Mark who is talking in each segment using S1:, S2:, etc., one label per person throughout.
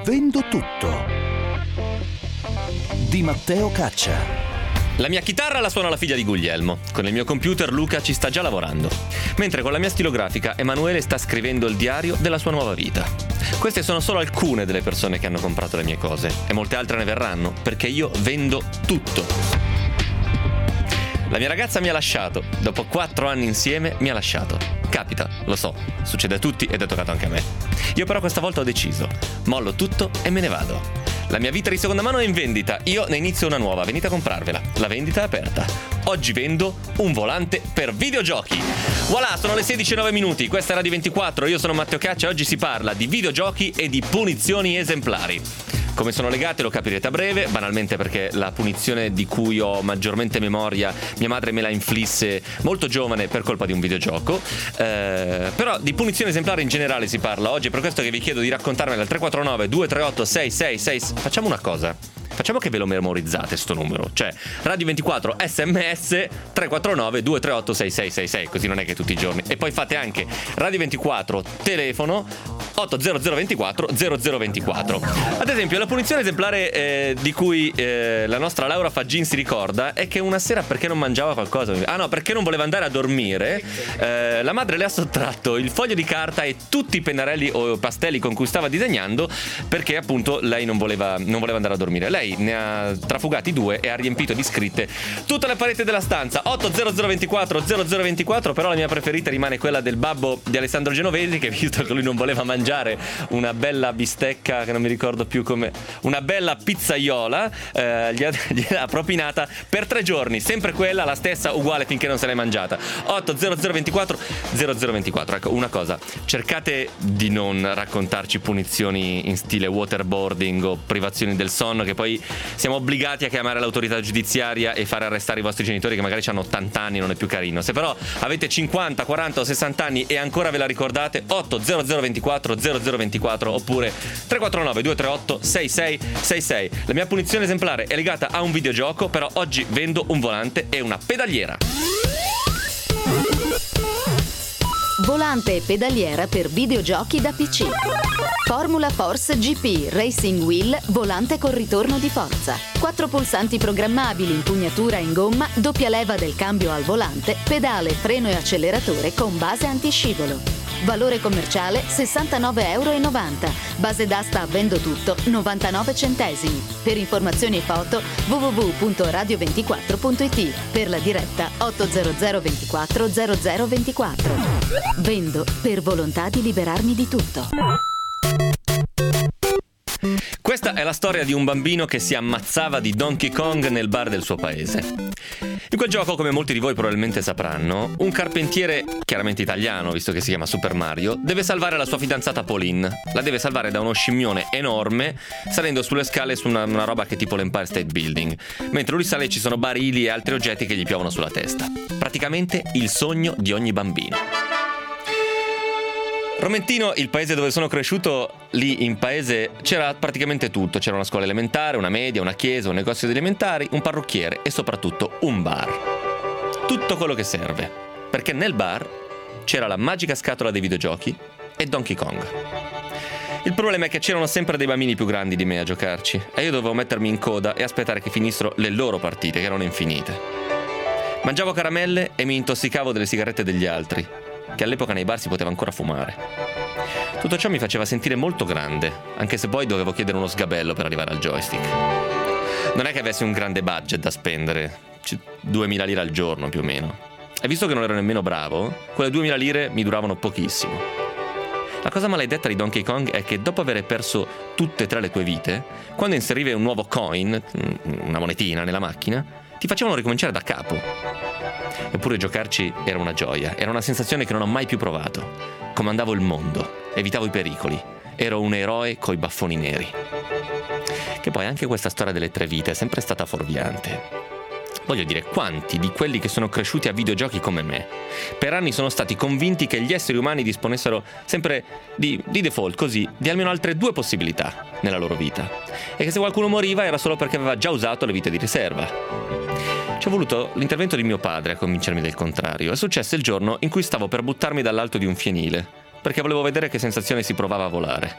S1: Vendo tutto di Matteo Caccia.
S2: La mia chitarra la suona la figlia di Guglielmo. Con il mio computer Luca ci sta già lavorando. Mentre con la mia stilografica Emanuele sta scrivendo il diario della sua nuova vita. Queste sono solo alcune delle persone che hanno comprato le mie cose e molte altre ne verranno, perché io vendo tutto. La mia ragazza mi ha lasciato. Dopo 4 anni insieme mi ha lasciato. Capita, lo so, succede a tutti ed è toccato anche a me. Io però questa volta ho deciso. Mollo tutto e me ne vado. La mia vita di seconda mano è in vendita, io ne inizio una nuova, venite a comprarvela. La vendita è aperta. Oggi vendo un volante per videogiochi. Voilà, sono le 16:09, questa è Radio 24, io sono Matteo Caccia e oggi si parla di videogiochi e di punizioni esemplari. Come sono legate lo capirete a breve, banalmente perché la punizione di cui ho maggiormente memoria mia madre me la inflisse molto giovane per colpa di un videogioco, però di punizioni esemplari in generale si parla oggi, per questo che vi chiedo di raccontarmela al 349 238 666. Facciamo una cosa, facciamo che ve lo memorizzate sto numero, cioè Radio 24 SMS 349 238 6666, così non è che tutti i giorni, e poi fate anche Radio 24 telefono 80024 0024. Ad esempio, la punizione esemplare di cui la nostra Laura Faggin si ricorda è che una sera, perché non mangiava qualcosa, perché non voleva andare a dormire, la madre le ha sottratto il foglio di carta e tutti i pennarelli o pastelli con cui stava disegnando, perché appunto lei non voleva andare a dormire. Lei ne ha trafugati 2 e ha riempito di scritte tutte le pareti della stanza. 80024 0024, però la mia preferita rimane quella del babbo di Alessandro Genovesi, che visto che lui non voleva mangiare una bella bistecca, che non mi ricordo più come, una bella pizzaiola, gliel'ha propinata per 3 giorni, sempre quella, la stessa, uguale finché non se l'è mangiata. 80024 0024. Ecco, una cosa, cercate di non raccontarci punizioni in stile waterboarding o privazioni del sonno, che poi siamo obbligati a chiamare l'autorità giudiziaria e fare arrestare i vostri genitori che magari hanno 80 anni, non è più carino. Se però avete 50, 40 o 60 anni e ancora ve la ricordate, 80024 0024 oppure 349 238 6666. La mia punizione esemplare è legata a un videogioco, però oggi vendo un volante e una pedaliera.
S3: Volante e pedaliera per videogiochi da PC. Formula Force GP Racing Wheel, volante con ritorno di forza. 4 pulsanti programmabili, impugnatura in gomma, doppia leva del cambio al volante, pedale, freno e acceleratore con base antiscivolo. Valore commerciale €69,90. Base d'asta a Vendo Tutto 99 centesimi. Per informazioni e foto www.radio24.it. Per la diretta 800 24 0024. Vendo per volontà di liberarmi di tutto.
S2: Questa è la storia di un bambino che si ammazzava di Donkey Kong nel bar del suo paese. In quel gioco, come molti di voi probabilmente sapranno, un carpentiere, chiaramente italiano visto che si chiama Super Mario, deve salvare la sua fidanzata Pauline. La deve salvare da uno scimmione enorme salendo sulle scale su una roba che è tipo l'Empire State Building. Mentre lui sale ci sono barili e altri oggetti che gli piovono sulla testa. Praticamente il sogno di ogni bambino. Romentino, il paese dove sono cresciuto, lì in paese c'era praticamente tutto. C'era una scuola elementare, una media, una chiesa, un negozio di alimentari, un parrucchiere e soprattutto un bar. Tutto quello che serve, perché nel bar c'era la magica scatola dei videogiochi e Donkey Kong. Il problema è che c'erano sempre dei bambini più grandi di me a giocarci e io dovevo mettermi in coda e aspettare che finissero le loro partite, che erano infinite. Mangiavo caramelle e mi intossicavo delle sigarette degli altri, che all'epoca nei bar si poteva ancora fumare. Tutto ciò mi faceva sentire molto grande, anche se poi dovevo chiedere uno sgabello per arrivare al joystick. Non è che avessi un grande budget da spendere, 2000 lire al giorno più o meno. E visto che non ero nemmeno bravo, quelle 2000 lire mi duravano pochissimo. La cosa maledetta di Donkey Kong è che dopo aver perso tutte e 3 le tue vite, quando inserivi un nuovo coin, una monetina nella macchina, ti facevano ricominciare da capo. Eppure giocarci era una gioia, era una sensazione che non ho mai più provato. Comandavo il mondo, evitavo i pericoli, ero un eroe coi baffoni neri. Che poi anche questa storia delle 3 vite è sempre stata fuorviante. Voglio dire, quanti di quelli che sono cresciuti a videogiochi come me per anni sono stati convinti che gli esseri umani disponessero sempre di default, così, di almeno altre 2 possibilità nella loro vita, e che se qualcuno moriva era solo perché aveva già usato le vite di riserva. Ci è voluto l'intervento di mio padre a convincermi del contrario. È successo il giorno in cui stavo per buttarmi dall'alto di un fienile, perché volevo vedere che sensazione si provava a volare.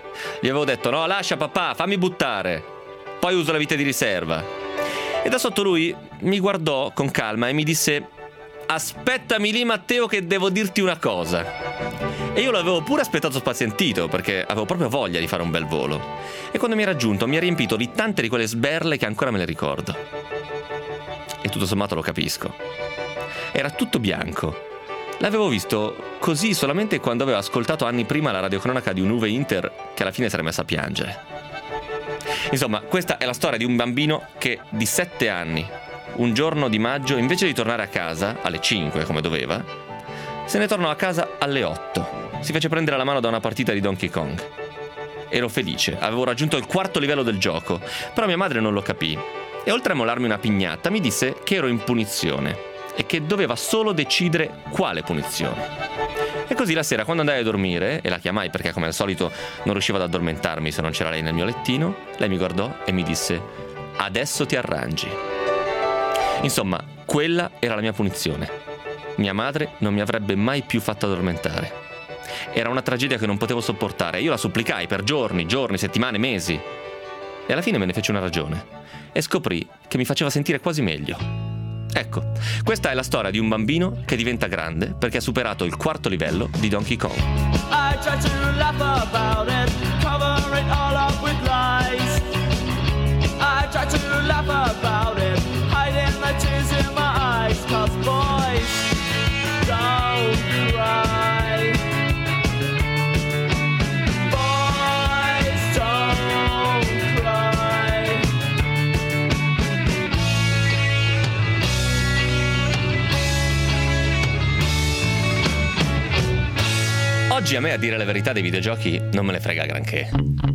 S2: Gli avevo detto: no, lascia papà, fammi buttare, poi uso la vite di riserva. E da sotto lui mi guardò con calma e mi disse: aspettami lì Matteo che devo dirti una cosa. E io l'avevo pure aspettato spazientito, perché avevo proprio voglia di fare un bel volo. E quando mi ha raggiunto mi ha riempito di tante di quelle sberle che ancora me le ricordo. E tutto sommato lo capisco. Era tutto bianco. L'avevo visto così solamente quando avevo ascoltato anni prima la radiocronaca di un'Uve Inter che alla fine si era messa a piangere. Insomma, questa è la storia di un bambino che di 7 anni, un giorno di maggio, invece di tornare a casa alle 5 come doveva, se ne tornò a casa alle 8. Si fece prendere la mano da una partita di Donkey Kong. Ero felice, avevo raggiunto il 4° livello del gioco, però mia madre non lo capì e oltre a molarmi una pignata mi disse che ero in punizione e che doveva solo decidere quale punizione. E così la sera, quando andai a dormire, e la chiamai perché come al solito non riuscivo ad addormentarmi se non c'era lei nel mio lettino, lei mi guardò e mi disse: adesso ti arrangi. Insomma, quella era la mia punizione. Mia madre non mi avrebbe mai più fatto addormentare. Era una tragedia che non potevo sopportare. Io la supplicai per giorni, settimane, mesi. E alla fine me ne fece una ragione. E scoprì che mi faceva sentire quasi meglio. Ecco, questa è la storia di un bambino che diventa grande perché ha superato il 4° livello di Donkey Kong.
S4: I try to laugh about it, cover it all up with lies. I try to laugh about it, hiding the tears in my eyes. 'Cause boys don't cry. Boys don't cry.
S2: Oggi a me, a dire la verità, dei videogiochi non me ne frega granché.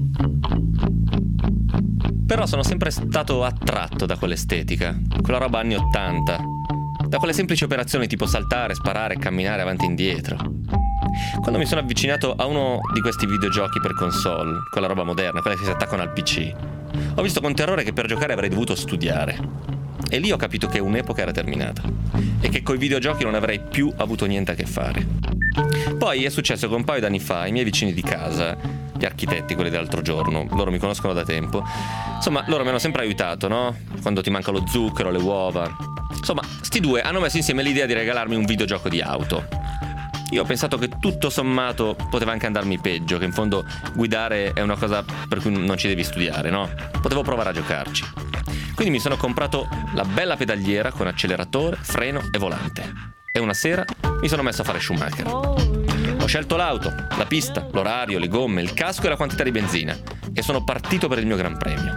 S2: Però sono sempre stato attratto da quell'estetica, quella roba anni 80, da quelle semplici operazioni tipo saltare, sparare, camminare avanti e indietro. Quando mi sono avvicinato a uno di questi videogiochi per console, quella roba moderna, quella che si attaccano al PC, ho visto con terrore che per giocare avrei dovuto studiare. E lì ho capito che un'epoca era terminata e che coi videogiochi non avrei più avuto niente a che fare. Poi è successo che un paio d'anni fa i miei vicini di casa, gli architetti, quelli dell'altro giorno, loro mi conoscono da tempo, insomma loro mi hanno sempre aiutato, no? Quando ti manca lo zucchero, le uova. Insomma, sti due hanno messo insieme l'idea di regalarmi un videogioco di auto. Io ho pensato che tutto sommato poteva anche andarmi peggio, che in fondo guidare è una cosa per cui non ci devi studiare, no? Potevo provare a giocarci. Quindi mi sono comprato la bella pedaliera con acceleratore, freno e volante. E una sera mi sono messo a fare Schumacher. Ho scelto l'auto, la pista, l'orario, le gomme, il casco e la quantità di benzina. E sono partito per il mio Gran Premio.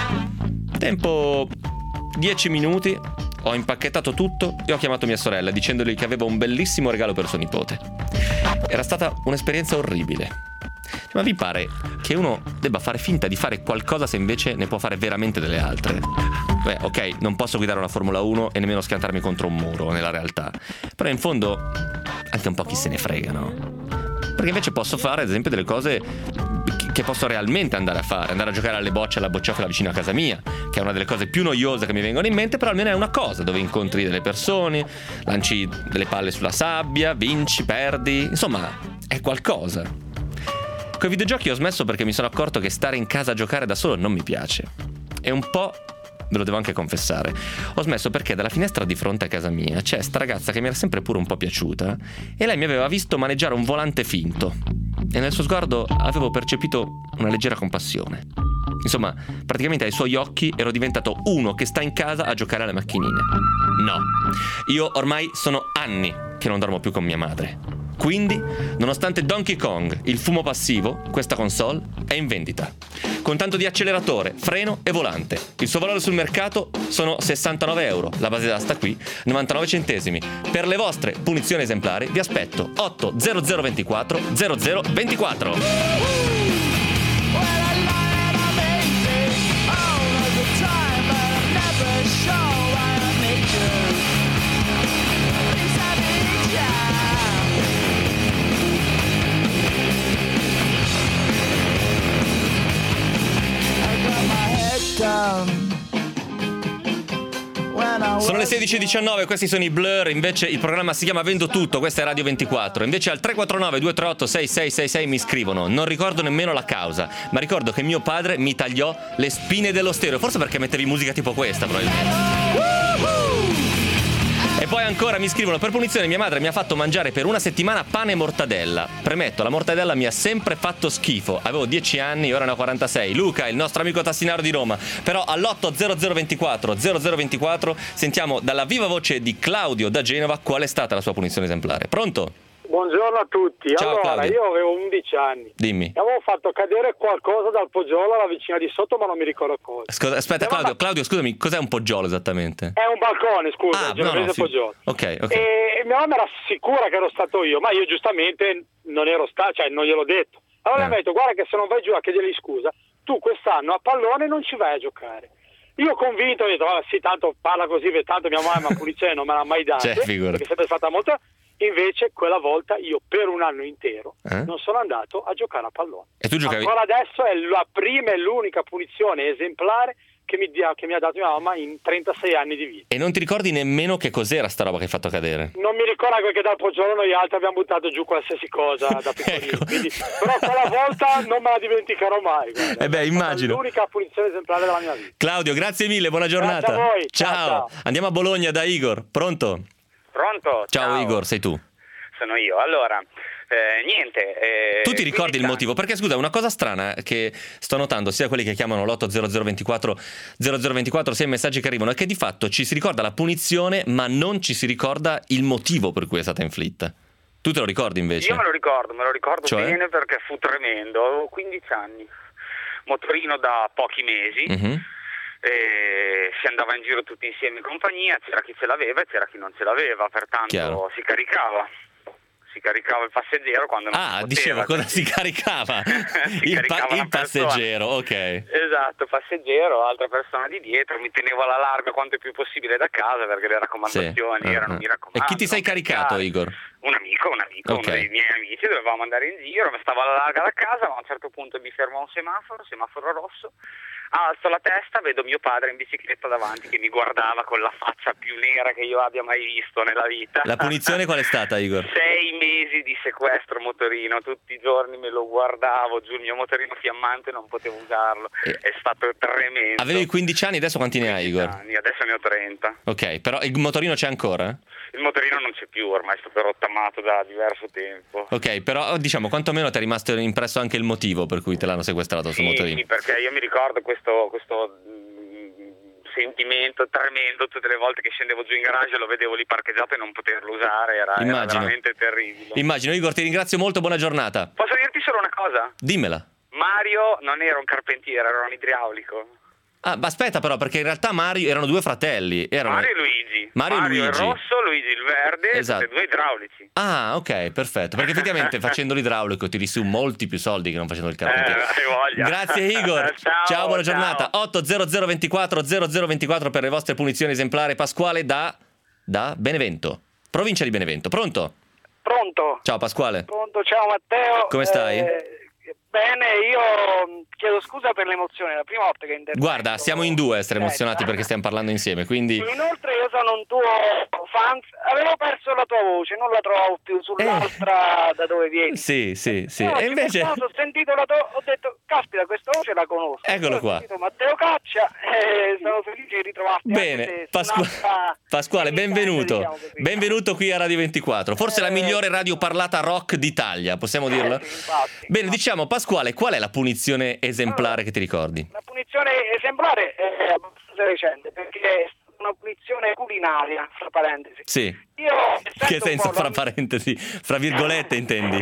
S2: Tempo 10 minuti, ho impacchettato tutto e ho chiamato mia sorella dicendogli che avevo un bellissimo regalo per suo nipote. Era stata un'esperienza orribile. Ma vi pare che uno debba fare finta di fare qualcosa se invece ne può fare veramente delle altre? Beh, ok, non posso guidare una Formula 1 e nemmeno schiantarmi contro un muro nella realtà. Però in fondo anche un po' chi se ne frega, no? Perché invece posso fare ad esempio delle cose che posso realmente andare a fare. Andare a giocare alle bocce alla bocciofila vicino a casa mia, che è una delle cose più noiose che mi vengono in mente, però almeno è una cosa dove incontri delle persone, lanci delle palle sulla sabbia, vinci, perdi, insomma è qualcosa. Coi videogiochi ho smesso perché mi sono accorto che stare in casa a giocare da solo non mi piace. E un po', ve lo devo anche confessare, ho smesso perché dalla finestra di fronte a casa mia c'è sta ragazza che mi era sempre pure un po' piaciuta e lei mi aveva visto maneggiare un volante finto e nel suo sguardo avevo percepito una leggera compassione. Insomma, praticamente ai suoi occhi ero diventato uno che sta in casa a giocare alle macchinine. No, io ormai sono anni che non dormo più con mia madre. Quindi, nonostante Donkey Kong, il fumo passivo, questa console è in vendita. Con tanto di acceleratore, freno e volante. Il suo valore sul mercato sono 69 €. La base d'asta qui, 99 centesimi. Per le vostre punizioni esemplari vi aspetto 80024 0024. Sono le 16:19, questi sono i Blur, invece il programma si chiama Vendo Tutto, questa è Radio 24. Invece al 349-238-6666 mi scrivono: non ricordo nemmeno la causa, ma ricordo che mio padre mi tagliò le spine dello stereo, forse perché mettevi musica tipo questa probabilmente. E poi ancora mi scrivono: per punizione mia madre mi ha fatto mangiare per una settimana pane e mortadella. Premetto, la mortadella mi ha sempre fatto schifo. Avevo 10 anni, ora ne ho 46. Luca, il nostro amico tassinaro di Roma. Però all'80024 sentiamo dalla viva voce di Claudio da Genova qual è stata la sua punizione esemplare. Pronto?
S5: Buongiorno a tutti.
S2: Ciao,
S5: allora,
S2: Claudio.
S5: io avevo 11 anni.
S2: Dimmi.
S5: E avevo fatto cadere qualcosa dal poggiolo alla vicina di sotto, ma non mi ricordo cosa.
S2: Aspetta, Claudio, scusami, cos'è un poggiolo esattamente?
S5: È un balcone, scusa,
S2: sì.
S5: poggiolo.
S2: Ok.
S5: E mia mamma era sicura che ero stato io, ma io giustamente non ero stato, cioè non gliel'ho detto. Allora mi ha detto: guarda che se non vai giù a chiedergli scusa, tu quest'anno a pallone non ci vai a giocare. Io convinto, ho detto: vabbè, sì, tanto parla così, tanto mia mamma punizione non me l'ha mai data, perché è sempre stata molto. Invece quella volta io per un anno intero non sono andato a giocare a pallone.
S2: E tu giocavi?
S5: Ancora adesso è la prima e l'unica punizione esemplare che mi ha dato mia mamma in 36 anni di vita.
S2: E non ti ricordi nemmeno che cos'era sta roba che hai fatto cadere?
S5: Non mi ricordo, perché dal poggiolo noi altri abbiamo buttato giù qualsiasi cosa da piccolini.
S2: Ecco.
S5: Però quella volta non me la dimenticherò mai. Guarda.
S2: Immagino.
S5: È l'unica punizione esemplare della mia vita.
S2: Claudio, grazie mille, buona giornata.
S5: Grazie a voi.
S2: Ciao. Andiamo a Bologna da Igor. Pronto?
S6: Pronto?
S2: Ciao Igor, sei tu.
S6: Sono io. Allora, niente.
S2: Tu ti ricordi il motivo? Perché scusa, una cosa strana che sto notando, sia quelli che chiamano l'80024 sia i messaggi che arrivano, è che di fatto ci si ricorda la punizione, ma non ci si ricorda il motivo per cui è stata inflitta. Tu te lo ricordi invece?
S6: Io me lo ricordo
S2: Cioè?
S6: bene, perché fu tremendo. Avevo 15 anni, motorino da pochi mesi. E si andava in giro tutti insieme in compagnia, c'era chi ce l'aveva e c'era chi non ce l'aveva, pertanto
S2: Chiaro.
S6: si caricava il passeggero quando non si poteva.
S2: Dicevo, cosa si caricava?
S6: Si caricava
S2: il passeggero, ok.
S6: Esatto, passeggero, altra persona di dietro, mi tenevo alla larga quanto più possibile da casa, perché le raccomandazioni erano mi raccomando.
S2: E chi ti sei caricato, Igor?
S6: Un amico,
S2: Okay.
S6: uno dei miei amici, dovevamo andare in giro, mi stavo alla larga da casa, ma a un certo punto mi fermo a un semaforo rosso, alzo la testa, vedo mio padre in bicicletta davanti che mi guardava con la faccia più nera che io abbia mai visto nella vita.
S2: La punizione qual è stata, Igor?
S6: 6 mesi di sequestro motorino, tutti i giorni me lo guardavo giù, il mio motorino fiammante non potevo usarlo, è stato tremendo.
S2: Avevi 15 anni, adesso quanti ne hai, Igor?
S6: Adesso ne ho 30.
S2: Ok, però il motorino c'è ancora?
S6: Il motorino non c'è più, ormai è stato rottamato da diverso tempo.
S2: Ok, però diciamo quantomeno ti è rimasto impresso anche il motivo per cui te l'hanno sequestrato sul motorino.
S6: Sì, perché io mi ricordo questo sentimento tremendo tutte le volte che scendevo giù in garage, lo vedevo lì parcheggiato e non poterlo usare, era veramente terribile.
S2: Immagino. Igor, ti ringrazio molto, buona giornata.
S6: Posso dirti solo una cosa?
S2: Dimmela.
S6: Mario non era un carpentiere, era un idraulico.
S2: Ah, ma aspetta però, perché in realtà Mario erano due fratelli.
S6: Mario e Luigi.
S2: Mario
S6: il rosso, Luigi il verde,
S2: esatto.
S6: Tutti e due idraulici.
S2: Ah, ok, perfetto. Perché effettivamente facendo l'idraulico tiri su molti più soldi che non facendo il carpentiere.
S6: Voglia.
S2: Grazie Igor. Ciao, buona giornata. 80024 per le vostre punizioni esemplari. Pasquale da Benevento, provincia di Benevento. Pronto?
S5: Pronto?
S2: Ciao Pasquale.
S5: Pronto, ciao Matteo.
S2: Come stai?
S5: Bene, io chiedo scusa per l'emozione, è la prima volta che intervengo.
S2: Guarda, siamo in due a essere emozionati perché stiamo parlando insieme, quindi...
S5: Inoltre io sono un tuo fan, avevo perso la tua voce, non la trovavo più sull'altra da dove vieni.
S2: Sì.
S5: No,
S2: E invece...
S5: ho sentito la tua, ho detto, caspita, questa voce la conosco.
S2: Eccolo qua.
S5: Ho sentito Matteo Caccia e sono felice di ritrovarti.
S2: Bene, Pasquale, benvenuto.
S5: Diciamo così.
S2: Benvenuto qui a Radio 24, forse la migliore radio parlata rock d'Italia, possiamo dirlo?
S5: Sì, infatti.
S2: Bene, diciamo Pasquale, qual è la punizione esemplare che ti ricordi?
S5: La punizione esemplare è abbastanza recente, perché è una punizione culinaria, fra parentesi.
S2: Sì.
S5: Io,
S2: Che senso fra parentesi? Fra virgolette intendi?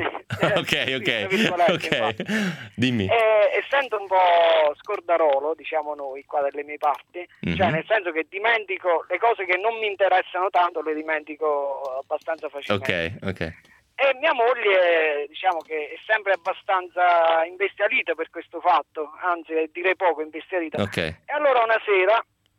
S2: Ok. Dimmi.
S5: Essendo un po' scordarolo, diciamo noi qua dalle mie parti, cioè nel senso che dimentico le cose che non mi interessano tanto, le dimentico abbastanza facilmente.
S2: Ok.
S5: E mia moglie, diciamo che è sempre abbastanza imbestialita per questo fatto, anzi direi poco imbestialita.
S2: Ok.
S5: E allora una sera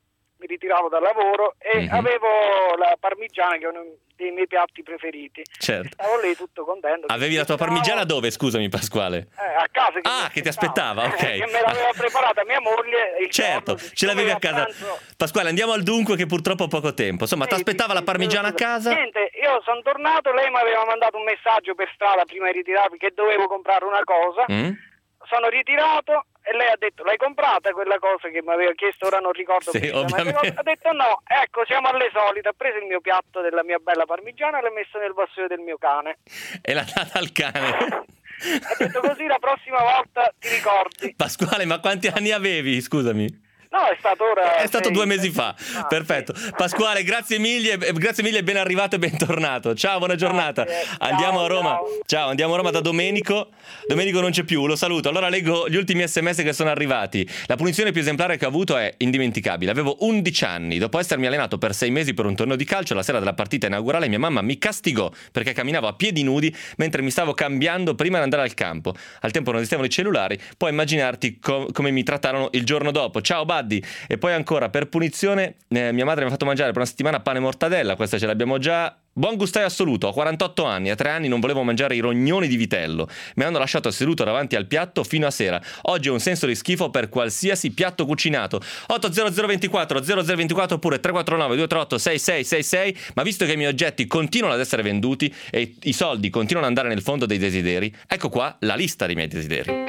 S7: mi ritiravo dal lavoro e avevo la parmigiana, che è uno dei miei piatti preferiti.
S2: Certo.
S7: Stavo lì tutto contento.
S2: Avevi la tua parmigiana dove, scusami Pasquale?
S7: A casa.
S2: Che ti aspettava, ok.
S7: Che me l'aveva preparata mia moglie.
S2: Certo, ce l'avevi a casa. Pasquale, andiamo al dunque che purtroppo ho poco tempo. Insomma, ti aspettava la parmigiana a casa?
S7: Niente, io sono tornato, lei mi aveva mandato un messaggio per strada prima di ritirarmi che dovevo comprare una cosa. Sono ritirato e lei ha detto: l'hai comprata quella cosa che mi aveva chiesto, ora non ricordo
S2: ovviamente.
S7: Ha detto no, ecco, siamo alle solite. Ha preso il mio piatto della mia bella parmigiana e l'ha messo nel vassoio del mio cane
S2: e l'ha data al cane.
S7: Ha detto: così la prossima volta ti ricordi.
S2: Pasquale, ma quanti anni avevi, scusami?
S7: No, è stato
S2: 2 mesi fa. Perfetto. Sì. Pasquale, grazie mille, ben arrivato e bentornato. Ciao, buona giornata. Andiamo a Roma. Ciao, andiamo a Roma da Domenico. Domenico non c'è più, lo saluto. Allora leggo gli ultimi SMS che sono arrivati. La punizione più esemplare che ho avuto è indimenticabile. Avevo 11 anni. Dopo essermi allenato per 6 mesi per un torneo di calcio, la sera della partita inaugurale mia mamma mi castigò perché camminavo a piedi nudi mentre mi stavo cambiando prima di andare al campo. Al tempo non esistevano i cellulari. Puoi immaginarti come mi trattarono il giorno dopo. Ciao Buddy. E poi ancora, per punizione, mia madre mi ha fatto mangiare per una settimana pane e mortadella. Questa ce l'abbiamo già. Buon gustaio assoluto, ho 48 anni, a 3 anni non volevo mangiare i rognoni di vitello. Mi hanno lasciato seduto davanti al piatto fino a sera. Oggi ho un senso di schifo per qualsiasi piatto cucinato. 80024 0024 oppure 349 238 6666. Ma visto che i miei oggetti continuano ad essere venduti e i soldi continuano ad andare nel fondo dei desideri, ecco qua la lista dei miei desideri.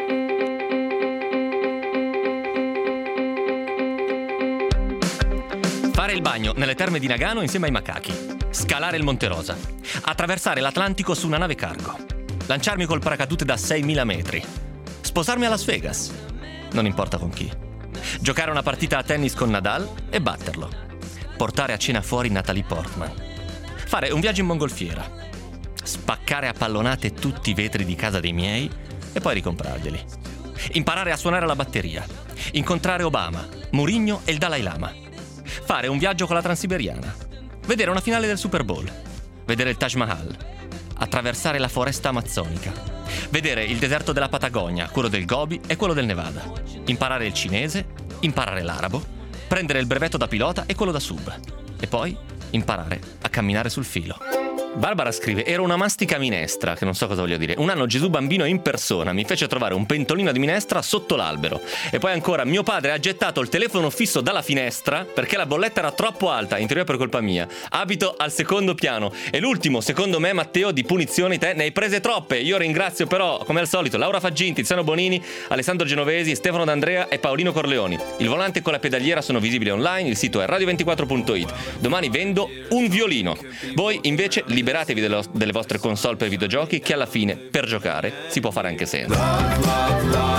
S2: Fare il bagno nelle terme di Nagano insieme ai macachi, scalare il Monte Rosa, attraversare l'Atlantico su una nave cargo, lanciarmi col paracadute da 6.000 metri, sposarmi a Las Vegas, non importa con chi, giocare una partita a tennis con Nadal e batterlo, portare a cena fuori Natalie Portman, fare un viaggio in mongolfiera, spaccare a pallonate tutti i vetri di casa dei miei e poi ricomprarglieli, imparare a suonare la batteria, incontrare Obama, Mourinho e il Dalai Lama, fare un viaggio con la Transiberiana, vedere una finale del Super Bowl, vedere il Taj Mahal, attraversare la foresta amazzonica, vedere il deserto della Patagonia, quello del Gobi e quello del Nevada, imparare il cinese, imparare l'arabo, prendere il brevetto da pilota e quello da sub e poi imparare a camminare sul filo. Barbara scrive: ero una mastica minestra, che non so cosa voglio dire. Un anno Gesù bambino in persona mi fece trovare un pentolino di minestra sotto l'albero. E poi ancora, mio padre ha gettato il telefono fisso dalla finestra perché la bolletta era troppo alta, in teoria per colpa mia. Abito al secondo piano. E l'ultimo, secondo me, Matteo, di punizioni te ne hai prese troppe. Io ringrazio però, come al solito, Laura Faggin, Tiziano Bonini, Alessandro Genovesi, Stefano D'Andrea e Paolino Corleoni. Il volante con la pedaliera sono visibili online, il sito è radio24.it. Domani vendo un violino. Voi invece liberatevi delle vostre console per videogiochi, che alla fine per giocare si può fare anche senza.